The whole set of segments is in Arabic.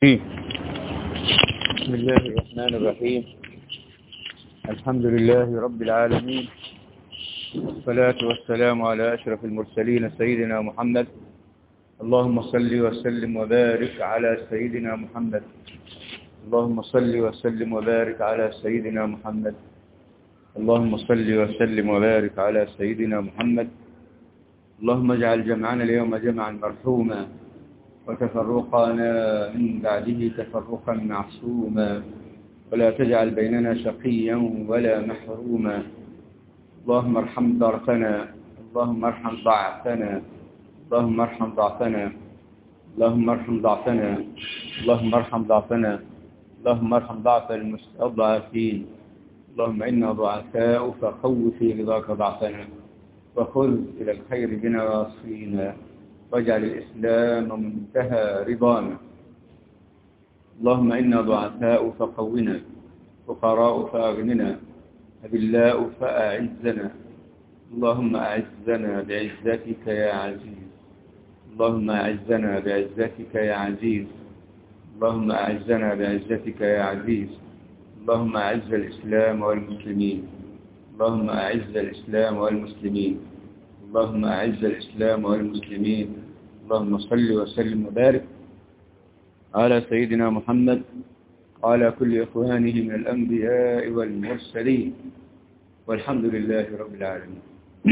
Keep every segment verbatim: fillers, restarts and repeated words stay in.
بسم الله الرحمن الرحيم. الحمد لله رب العالمين، والصلاة والسلام على أشرف المرسلين سيدنا محمد. اللهم صل وسلم وبارك على سيدنا محمد. اللهم صل وسلم وبارك على سيدنا محمد. اللهم صل وسلم وبارك على سيدنا محمد. اللهم اجعل جمعنا اليوم جمعا مرحوما، وتفرقنا من بعده تفرقا معصوما، ولا تجعل بيننا شقيا ولا محروما. اللهم ارحم ضعفنا، اللهم ارحم ضعفنا، اللهم ارحم ضعفنا، اللهم ارحم ضعفنا، اللهم ارحم ضعفنا، اللهم ارحم ضعف المستضعفين. اللهم إنا ضعفاء فقو في رضاك ضعفنا، وخذ إلى الخير بنا واصفينا، واجعل الإسلام منتهى رضانا. اللهم إنا ضعفاء فقونا، فقراء فأغننا، أذلاء فأعزنا. اللهم أعزنا بعزتك يا عزيز، اللهم أعزنا بعزتك يا عزيز، اللهم أعزنا بعزتك يا عزيز. اللهم أعز الإسلام والمسلمين، اللهم أعز الإسلام والمسلمين، اللهم أعز الإسلام والمسلمين. اللهم صل وسلم وبارك على سيدنا محمد وعلى كل إخوانه من الأنبياء والمرسلين، والحمد لله رب العالمين.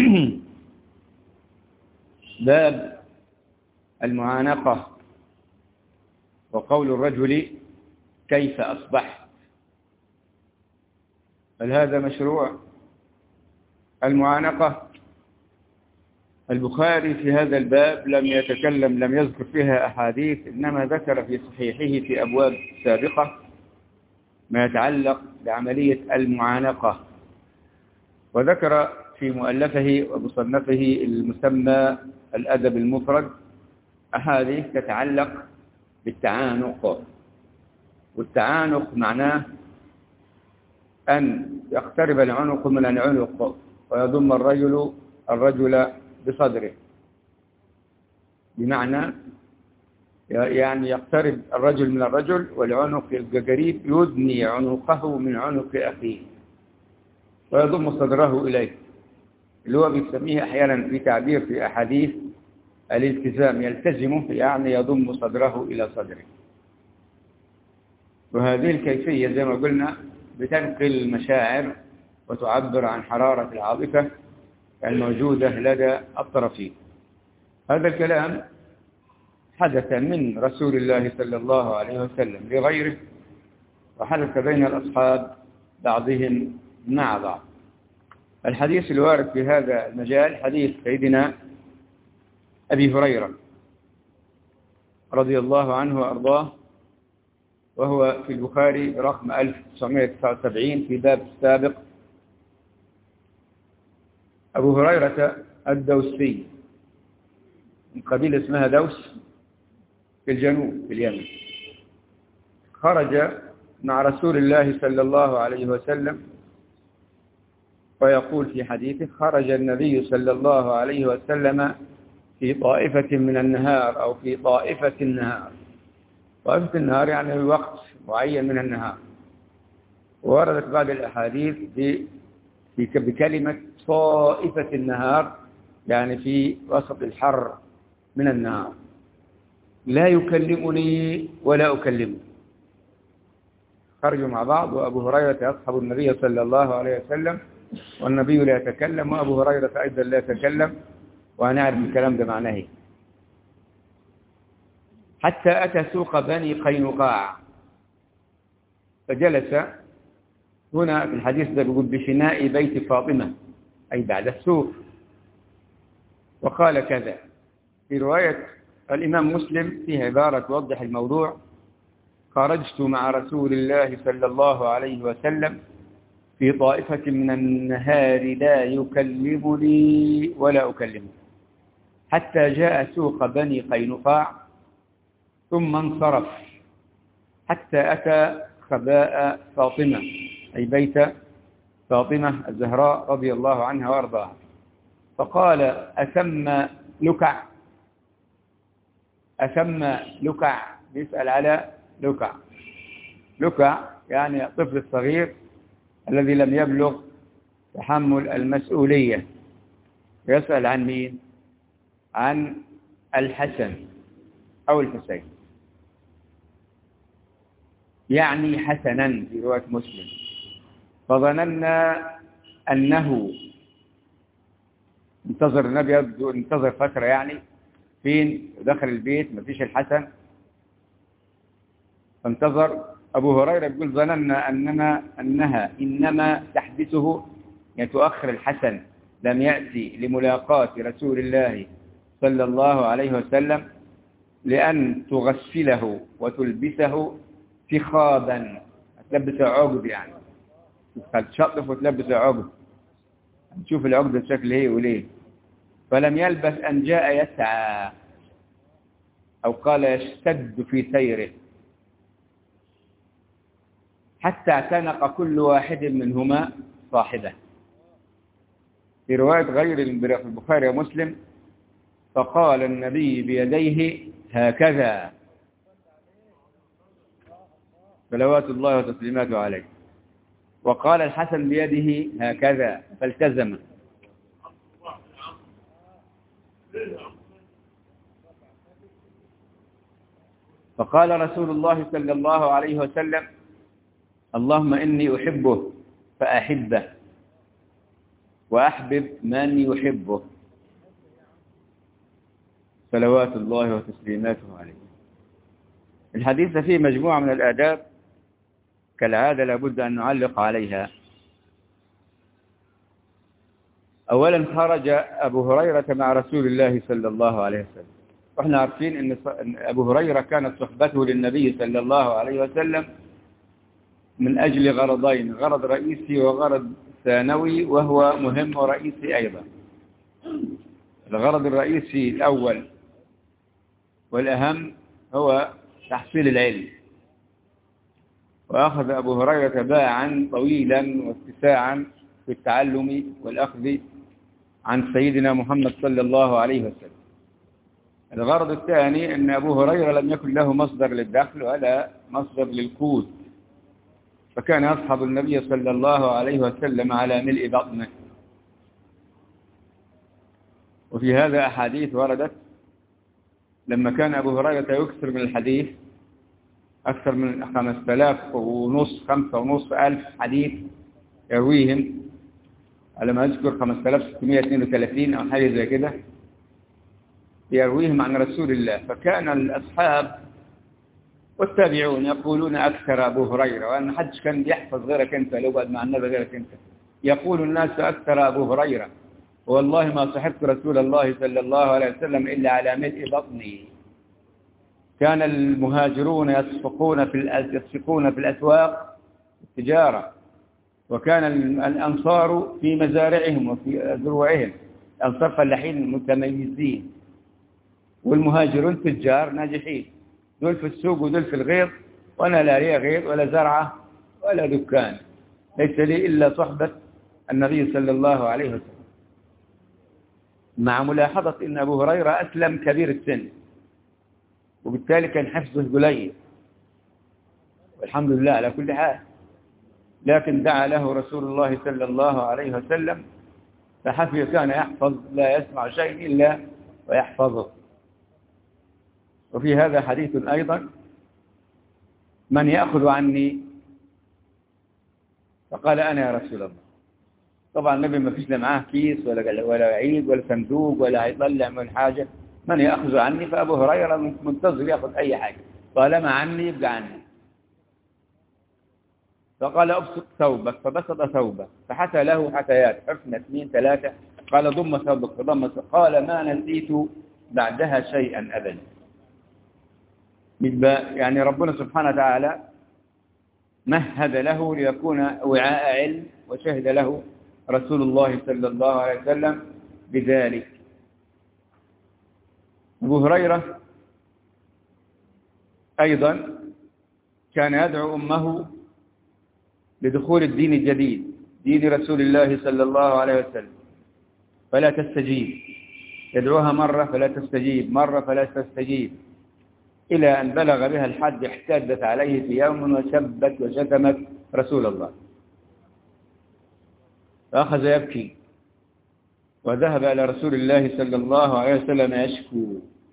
باب المعانقة وقول الرجل كيف أصبحت. هل هذا مشروع؟ المعانقة البخاري في هذا الباب لم يتكلم، لم يذكر فيها أحاديث، إنما ذكر في صحيحه في أبواب سابقة ما يتعلق بعملية المعانقة، وذكر في مؤلفه ومصنفه المسمى الأدب المفرد أحاديث تتعلق بالتعانق. والتعانق معناه أن يقترب العنق من العنق ويضم الرجل الرجل بصدره، بمعنى يعني يقترب الرجل من الرجل والعنق القريب يدني عنقه من عنق أخيه ويضم صدره إليه، اللي هو بيسميه أحيانا في تعبير في أحاديث الالتزام، يلتزمه يعني يضم صدره إلى صدره. وهذه الكيفية زي ما قلنا بتنقل المشاعر وتعبر عن حرارة العاطفة الموجودة لدى الطرفين. هذا الكلام حدث من رسول الله صلى الله عليه وسلم لغيره، وحدث بين الأصحاب بعضهم مع بعض. الحديث الوارد في هذا المجال حديث سيدنا أبي هريرة رضي الله عنه وأرضاه، وهو في البخاري رقم ألف وتسعمائة وتسعة وسبعين في باب السابق. أبو هريرة الدوسي من قبيلة اسمها دوس في الجنوب في اليمن، خرج مع رسول الله صلى الله عليه وسلم، ويقول في حديثه: خرج النبي صلى الله عليه وسلم في طائفة من النهار أو في طائفة النهار. طائفة النهار يعني وقت معين من النهار، ووردت بعض الأحاديث بكلمة طائفة النهار يعني في وسط الحر من النهار، لا يكلمني ولا أكلمه. خرجوا مع بعض، وأبو هريرة يصحب النبي صلى الله عليه وسلم، والنبي لا يتكلم وأبو هريرة أيضا لا يتكلم، وهنعرف الكلام ده معناه ايه. حتى أتى سوق بني قينقاع، فجلس هنا في الحديث ده بيقول بفناء بيت فاطمة، أي بعد السوق، وقال كذا. في رواية الإمام مسلم فيها عبارة توضح الموضوع: خرجت مع رسول الله صلى الله عليه وسلم في طائفة من النهار لا يكلمني ولا أكلمه، حتى جاء سوق بني قينقاع ثم انصرف حتى أتى خباء فاطمة، أي بيت فاطمة الزهراء رضي الله عنها وارضاها، فقال: أثم لكع؟ أثم لكع؟ بيسأل على لكع. لكع يعني الطفل الصغير الذي لم يبلغ تحمل المسؤولية. يسأل عن مين؟ عن الحسن أو الحسين، يعني حسنا في رواية مسلم. فظننا أنه انتظر النبي، يبدو انتظر فترة يعني، فين دخل البيت ما فيش الحسن، فانتظر. أبو هريرة بيقول ظننا أننا أنها إنما تحدثه يعني تؤخر الحسن، لم يأتي لملاقاة رسول الله صلى الله عليه وسلم لأن تغسله وتلبسه فخابا، تلبسه عقد يعني، تشطف وتلبسه عقد، تشوف العقد بشكل ايه وليه. فلم يلبث أن جاء يسعى، أو قال يشتد في سيره، حتى اعتنق كل واحد منهما صاحبه. في رواية غير البخاري ومسلم فقال النبي بيديه هكذا صلوات الله وتسليماته عليه، وقال الحسن بيده هكذا فالتزم. فقال رسول الله صلى الله عليه وسلم اللهم إني أحبه فأحبه وأحبب من يحبه صلوات الله وتسليماته عليه. الحديث فيه مجموعة من الآداب كالعادة لابد أن نعلق عليها. أولا خرج أبو هريرة مع رسول الله صلى الله عليه وسلم، وإحنا عارفين أن أبو هريرة كانت صحبته للنبي صلى الله عليه وسلم من أجل غرضين، غرض رئيسي وغرض ثانوي، وهو مهم ورئيسي أيضا. الغرض الرئيسي الأول والأهم هو تحصيل العلم، وأخذ أبو هريرة باعا طويلا واتساعا في التعلم والأخذ عن سيدنا محمد صلى الله عليه وسلم. الغرض الثاني أن أبو هريرة لم يكن له مصدر للدخل ولا مصدر للقوت، فكان يصحب النبي صلى الله عليه وسلم على ملء بطنه. وفي هذا أحاديث وردت لما كان أبو هريرة يكثر من الحديث أكثر من خمسة آلاف ونص خمسة ونص ألف حديث يرويهم، على ما أذكر خمسة آلاف وستمائة واثنين وثلاثين أو حاجة زي كده يرويهم عن رسول الله. فكان الأصحاب والتابعون يقولون أكثر أبو هريرة، وأن حدش كان يحفظ غيرك أنت، لو بعد مع النبي غيرك أنت. يقول الناس أكثر أبو هريرة، والله ما صحبت رسول الله صلى الله عليه وسلم إلا على ملء بطني. كان المهاجرون يسفقون في يسفقون في الأسواق التجارة، وكان الأنصار في مزارعهم وفي زروعهم، الأنصار فلاحين متميزين، والمهاجرون تجار ناجحين، دول في السوق ودول في الغيط، وأنا لا لي غيط ولا زرعة ولا دكان، ليس لي إلا صحبة النبي صلى الله عليه وسلم. مع ملاحظة أن أبو هريرة أسلم كبير السن، وبالتالي كان حفظه قليل، والحمد لله على كل حال، لكن دعا له رسول الله صلى الله عليه وسلم فحفظ، كان يحفظ لا يسمع شيء إلا ويحفظه. وفي هذا حديث أيضا من يأخذ عني؟ فقال أنا يا رسول الله. طبعا النبي ما فيش لا معاه كيس ولا ولا عيد ولا صندوق ولا هيطلع من حاجة، من يأخذ عني؟ فأبو هريرة منتظر يأخذ أي حاجة، طالما عني يبقى عني. فقال أبسط ثوبك، فبسط ثوبه فحتى له حتيات، حفنة اثنين ثلاثة، قال ضم ثوبك فضم ثوبك، قال ما نسيت بعدها شيئا أبدا. يعني ربنا سبحانه وتعالى مهد له ليكون وعاء علم، وشهد له رسول الله صلى الله عليه وسلم بذلك. أبو هريرة أيضا كان يدعو أمه لدخول الدين الجديد، دين رسول الله صلى الله عليه وسلم، فلا تستجيب، يدعوها مرة فلا تستجيب، مرة فلا تستجيب، إلى أن بلغ بها الحد احتدت عليه في يوم وسبت وشتمت رسول الله، فأخذ يبكي وذهب إلى رسول الله صلى الله عليه وسلم يشكو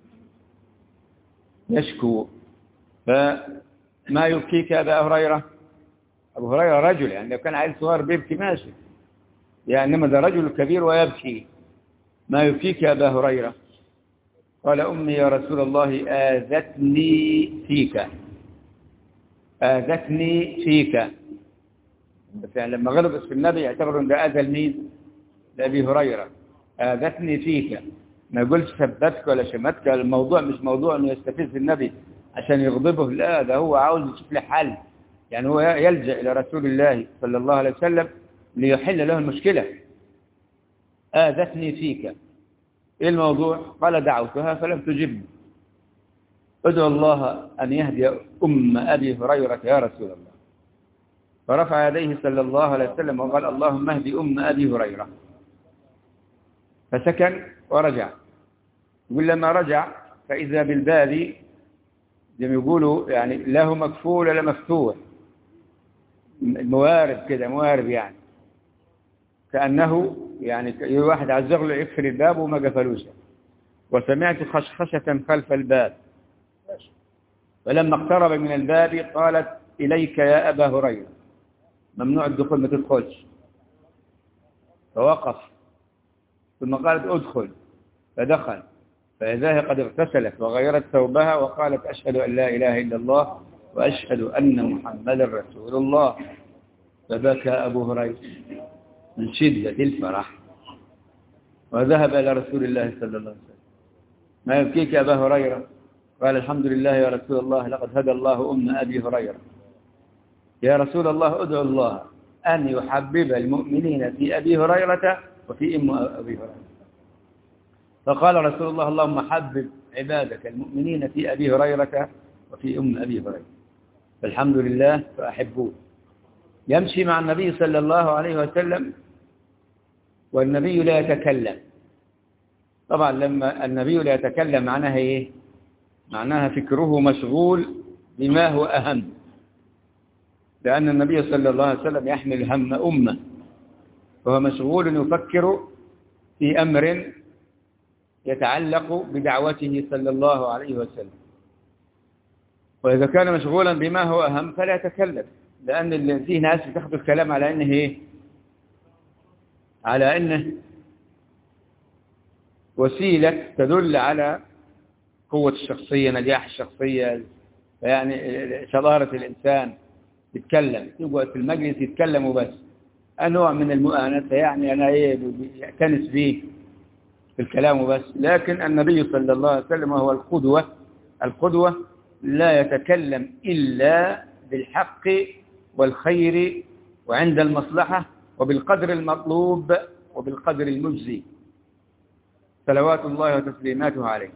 يشكو فما يبكيك يا أبا هريرة؟ أبو هريرة رجل، يعني لو كان عيل صغير بيبكي ماشي، يعني إنما ده رجل كبير ويبكي. ما يبكيك يا أبا هريرة؟ قال أمي يا رسول الله آذتني فيك، آذتني فيك. يعني لما غلب اسم النبي يعتبروا أن ده آذى لمين؟ لأبي هريرة. آذتني فيك، ما يقولش سبتك ولا شمتك. الموضوع مش موضوع أنه يستفز النبي عشان يغضبه، لا، ده هو عاوز يشوف له حل. يعني هو يلجأ إلى رسول الله صلى الله عليه وسلم ليحل له المشكلة. آذتني فيك، إيه الموضوع؟ قال دعوتها فلم تجبني، ادعو الله أن يهدي أم أبي هريرة يا رسول الله. فرفع يديه صلى الله عليه وسلم وقال اللهم اهدي أم أبي هريرة، فسكن ورجع. يقول لما رجع فإذا بالباب زي ما يقولوا يعني له مكفول ولا مفتوح، موارب كده، موارب يعني كأنه يعني واحد عزغ له يقفل الباب وما قفلوش. وسمعت خشخشة خلف الباب، فلما اقترب من الباب قالت إليك يا أبا هريرة، ممنوع الدخول، ما تدخلش. فوقف، ثم قالت ادخل، فدخل، فإذا هي قد اغتسلت وغيرت ثوبها وقالت أشهد أن لا إله إلا الله وأشهد أن محمدا رسول الله. فبكى أبو هريرة من شدة الفرح وذهب إلى رسول الله صلى الله عليه وسلم. ما يبكيك يا أبا هريرة؟ قال الحمد لله يا رسول الله، لقد هدى الله أم أبي هريرة. يا رسول الله ادعو الله أن يحبب المؤمنين في أبي هريرة وفي أم أبي هريرة. فقال رسول الله اللهم حبب عبادك المؤمنين في أبي هريرة وفي أم أبي هريرة، فالحمد لله فأحبوه. يمشي مع النبي صلى الله عليه وسلم والنبي لا يتكلم. طبعا لما النبي لا يتكلم معناها إيه؟ معناها فكره مشغول بما هو أهم، لأن النبي صلى الله عليه وسلم يحمل هم أمة، وهو مشغول يفكر في أمر يتعلق بدعوته صلى الله عليه وسلم. وإذا كان مشغولا بما هو أهم فلا يتكلم، لأن فيه ناس بتاخد الكلام على أنه إيه؟ على أنه وسيلة تدل على قوة الشخصية، نجاح الشخصية، يعني شطارة الإنسان. يتكلم، يقعد في المجلس يتكلم وبس، نوع من المؤانسة، يعني أنا إيه يأتنس به في الكلام وبس. لكن النبي صلى الله عليه وسلم هو القدوة. القدوة لا يتكلم إلا بالحق والخير وعند المصلحة وبالقدر المطلوب وبالقدر المجزي، صلوات الله وتسليماته عليه.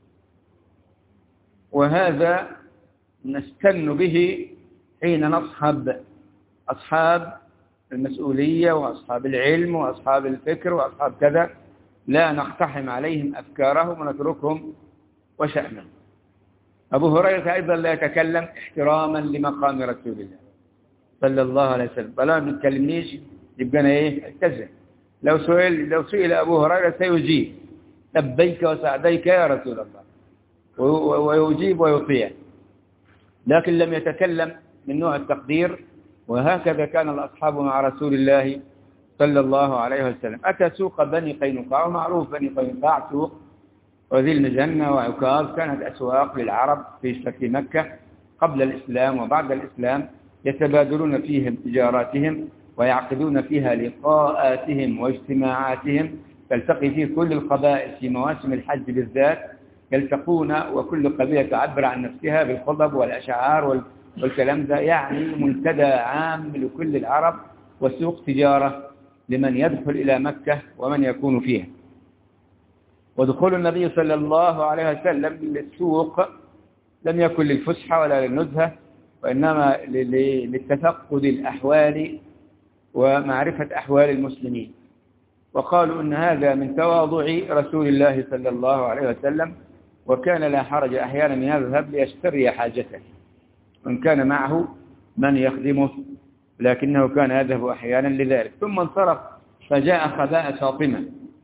وهذا نستن به حين نصحب أصحاب المسؤولية وأصحاب العلم وأصحاب الفكر وأصحاب كذا، لا نقتحم عليهم أفكارهم ونتركهم وشأنهم. أبو هريرة أيضا لا يتكلم احتراما لمقام رسول الله صلى الله عليه وسلم، فلا ما بيتكلمنيش يبقى أنا إيه أتكذب. لو سئل لو سئل أبو هريرة سيجيب لبيك وسعديك يا رسول الله، ويجيب ويطيع، لكن لم يتكلم من نوع التقدير. وهكذا كان الأصحاب مع رسول الله صلى الله عليه وسلم. أتى سوق بني قينقاع، ومعروف بني قينقاع سوق وذي المجنة وعكاظ كانت أسواق للعرب في مكة قبل الإسلام وبعد الإسلام، يتبادلون فيهم تجاراتهم ويعقدون فيها لقاءاتهم واجتماعاتهم، تلتقي فيه كل القبائل في مواسم الحج بالذات، يلتقون وكل قبيلة تعبر عن نفسها بالخطب والأشعار والكلام ده، يعني منتدى عام لكل العرب وسوق تجارة لمن يدخل إلى مكة ومن يكون فيها. ودخول النبي صلى الله عليه وسلم للسوق لم يكن للفسحة ولا للنزهة، وإنما للتفقد الأحوال ومعرفة أحوال المسلمين. وقالوا إن هذا من تواضع رسول الله صلى الله عليه وسلم وكان لا حرج أحيانا يذهب ليشتري حاجته وإن كان معه من يخدمه، لكنه كان يذهب أحيانا لذلك. ثم انصرف فجاء خباء فاطمة.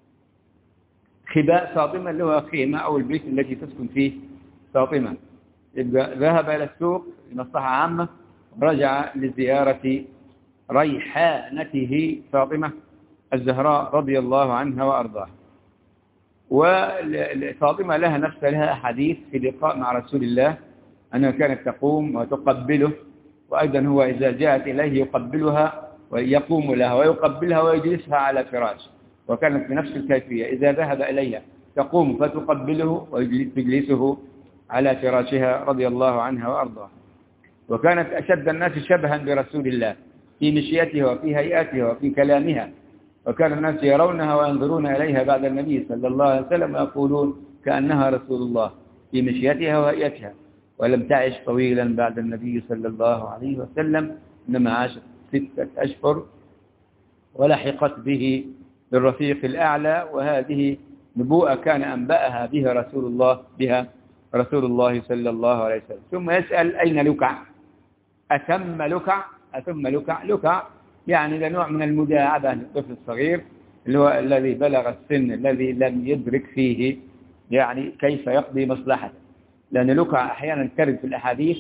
خباء فاطمة اللي هو خيمة أو البيت الذي تسكن فيه فاطمة. ذهب إلى السوق لمصلحة عامة، رجع لزيارة ريحانته فاطمة الزهراء رضي الله عنها وأرضاها. وفاطمة لها نفس لها حديث في لقاء مع رسول الله أنها كانت تقوم وتقبله، وأيضا هو إذا جاءت إليه يقبلها ويقوم لها ويقبلها ويجلسها على فراش، وكانت بنفس الكيفية إذا ذهب إليها تقوم فتقبله وتجلسه على فراشها رضي الله عنها وأرضاها. وكانت أشد الناس شبها برسول الله في مشيتها وفي هيئتها وفي كلامها، وكان الناس يرونها وينظرون إليها بعد النبي صلى الله عليه وسلم ويقولون كأنها رسول الله في مشيتها وهيئتها، ولم تعش طويلا بعد النبي صلى الله عليه وسلم، إنما عاشت ستة أشهر ولحقت به بالرفيق الأعلى، وهذه نبوءة كان أنبأها بها رسول الله بها رسول الله صلى الله عليه وسلم. ثم يسأل أين لكع؟ أتم لكع؟ أتم لكع؟ لكع يعني ده نوع من المداعبة للطفل الصغير اللي هو الذي بلغ السن الذي لم يدرك فيه يعني كيف يقضي مصلحته، لأن لكع أحيانا ترد في الأحاديث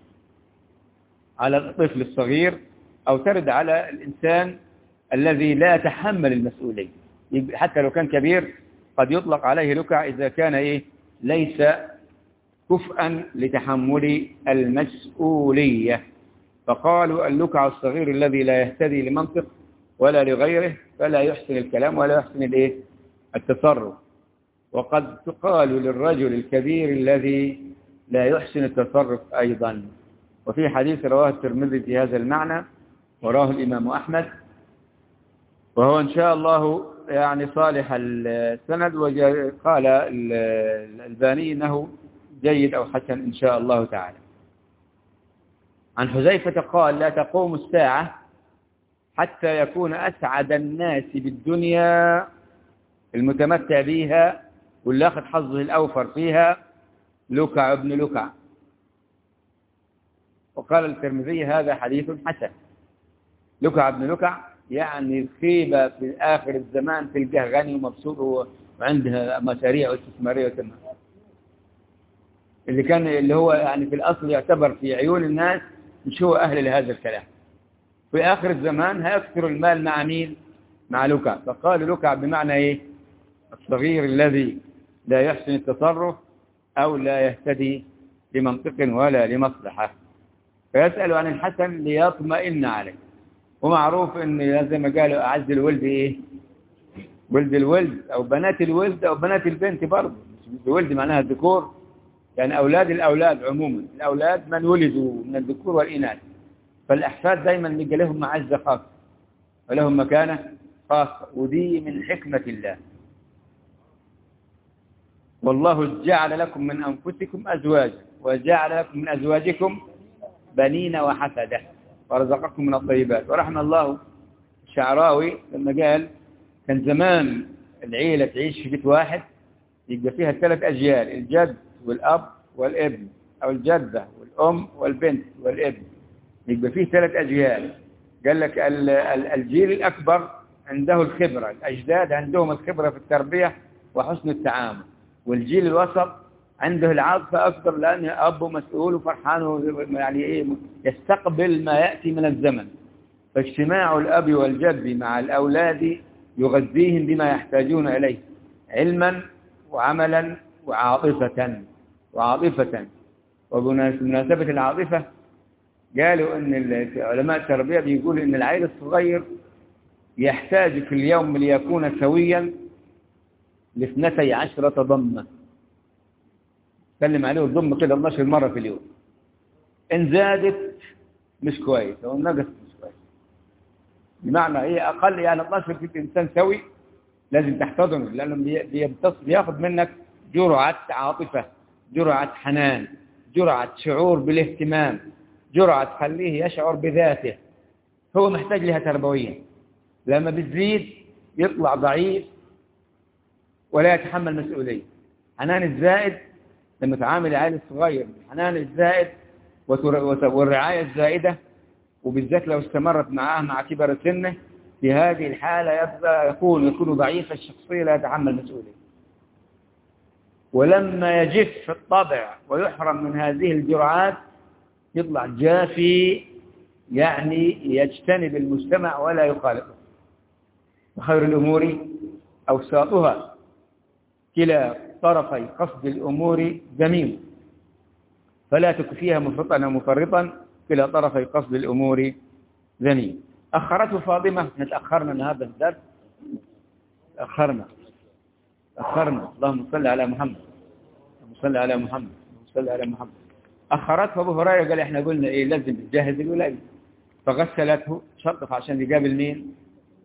على الطفل الصغير أو ترد على الإنسان الذي لا يتحمل المسؤولية، حتى لو كان كبير قد يطلق عليه لكع إذا كان إيه ليس كفءا لتحمل المسؤولية. فقالوا اللكع الصغير الذي لا يهتدي لمنطق ولا لغيره، فلا يحسن الكلام ولا يحسن الايه التصرف. وقد تقال للرجل الكبير الذي لا يحسن التصرف أيضا. وفي حديث رواه الترمذي في هذا المعنى وراه الإمام أحمد، وهو إن شاء الله يعني صالح السند، وقال الألباني إنه جيد أو حسن إن شاء الله تعالى. عن حذيفة قال لا تقوم الساعة حتى يكون أسعد الناس بالدنيا المتمتع بها واللي أخذ حظه الأوفر فيها لكع ابن لكع. وقال الترمذي هذا حديث حسن. لكع ابن لكع يعني الخيبة في آخر الزمان تلقاه غني ومبسوط وعنده مشاريع واستثمارية وتمام، اللي كان اللي هو يعني في الأصل يعتبر في عيون الناس مش هو أهل لهذا الكلام. في آخر الزمان هيكثر المال مع مين؟ مع لكع. فقال لكع بمعنى إيه؟ الصغير الذي لا يحسن التصرف أو لا يهتدي لمنطق ولا لمصلحة. فيسأل عن الحسن ليطمئن عليه. ومعروف ان زي ما قالوا أعز الولد إيه؟ ولد الولد أو بنات الولد أو بنات البنت برضه. مش الولد معناها الذكور، يعني أولاد الأولاد عموما، الأولاد من ولدوا من الذكور والإناث. فالأحفاد دايما يجي لهم معزة خاصة ولهم مكانة خاصة، ودي من حكمة الله. والله جعل لكم من أنفسكم أزواجا وجعل لكم من أزواجكم بنين وحفدة ورزقكم من الطيبات. ورحمة الله الشعراوي لما قال كان زمان العيلة تعيش في بيت واحد يبقى فيها ثلاث أجيال، الجد والأب والابن، أو الجدة والأم والبنت والابن، يبقى فيه ثلاث أجيال. قال لك الجيل الأكبر عنده الخبرة، الأجداد عندهم الخبرة في التربية وحسن التعامل، والجيل الوسط عنده العاطفة أكثر لأنه أب مسؤول وفرحان يعني إيه يستقبل ما يأتي من الزمن. فاجتماع الأب والجد مع الأولاد يغذيهم بما يحتاجون إليه علما وعملا وعاطفة وعاطفة. وبمناسبة العاطفة قالوا أن علماء التربية بيقولوا أن العيل الصغير يحتاج في اليوم ليكون سويا لاثنتي عشرة ضمة. تكلم عليه الضم كده اثنا عشر مرة في اليوم. إن زادت مش كويس أو نقصت مش كويس. بمعنى إيه أقل يعني اثنا عشر في إنسان سوي لازم تحتضنه، لأنه بياخذ منك جرعة عاطفة، جرعة حنان، جرعة شعور بالاهتمام، جرعة تخليه يشعر بذاته. هو محتاج لها تربويا. لما بتزيد يطلع ضعيف ولا يتحمل مسؤولية. حنان الزائد لما تعامل العيال الصغير بالحنان الزائد والرعاية الزائدة، وبالذات لو استمرت معاه مع كبر سنه، في هذه الحالة يبقى يكون يكون ضعيف الشخصية لا يتحمل مسؤولية. ولما يجف في الطبع ويحرم من هذه الجرعات يطلع جافي، يعني يجتنب المجتمع ولا يخالطه. وخير الأمور أوساطها، كلا طرفي قصد الأمور ذميم، فلا تك فيها مفرطا ومفرطا، كلا طرفي قصد الأمور ذميم. أخرته فاطمة، نتأخرنا من هذا الدرس، أخرنا أخرنا اللهم صل على محمد، اللهم صل على محمد، اللهم صل على محمد. أخرته أبو هريرة قال إحنا قلنا إيه لازم نجهز الولاية، فغسلته شطف عشان يقابل مين؟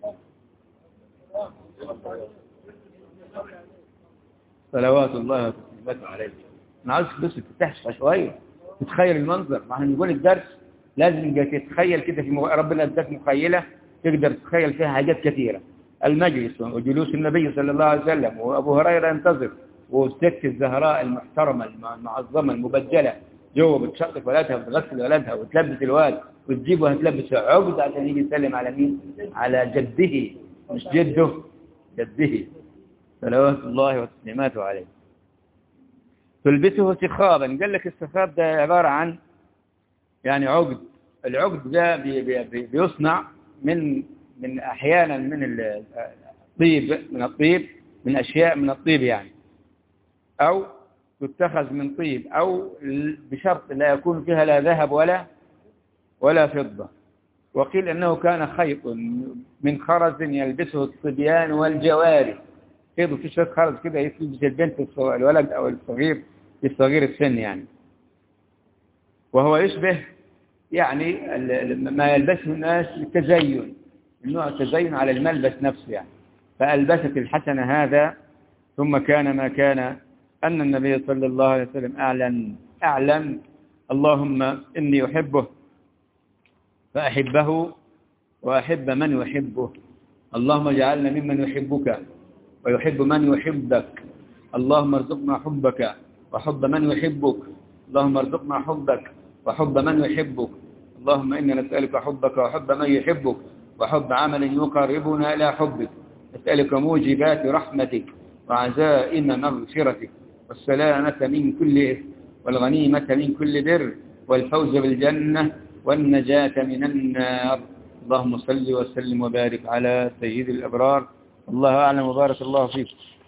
صلوات الله وسلامته عليه. أنا عاوز بس تحشى شوية تتخيل المنظر. ما احنا نقول الدرس لازم تتخيل كده، في ربنا اداك مخيلة تقدر تتخيل فيها حاجات كثيرة. المجلس وجلوس النبي صلى الله عليه وسلم وأبو هريرة ينتظر، والست الزهراء المحترمة المعظمة المبجلة جوه بتشطف ولادها وتغسل ولادها وتلبس الواد وتجيبه هتلبس عقد عشان يجي يسلم على مين؟ على جده، مش جده، جده صلوات الله وسلامته عليه. تلبسه سخابا. قال لك السخاب ده عبارة عن يعني عقد. العقد ده بي بي بيصنع من من أحيانا من الطيب، من الطيب من أشياء من الطيب يعني، أو تتخذ من طيب، أو بشرط لا يكون فيها لا ذهب ولا ولا فضة. وقيل أنه كان خيط من خرز يلبسه الصبيان والجواري، خيط في شوية خرز كده يلبس البنت الولد أو الصغير الصغير السن يعني. وهو يشبه يعني ما يلبسه الناس التزين، النوع التزين على الملبس نفسه يعني. فألبست الحسن هذا، ثم كان ما كان أن النبي صلى الله عليه وسلم أعلن أعلن اللهم إني أحبه فأحبه وأحب من يحبه، اللهم اجعلنا ممن يحبك ويحب من يحبك، اللهم ارزقنا حبك وحب من يحبك، اللهم ارزقنا حبك وحب من يحبك، اللهم إنا نسألك حبك وحب من يحبك وحب عمل يقربنا إلى حبك، نسألك موجبات رحمتك وعزائم مغفرتك والسلامة من كل إثم والغنيمة من كل بر والفوز بالجنة والنجاة من النار. اللهم صل وسلم وبارك على سيد الأبرار. الله أعلم وبارك الله فيك.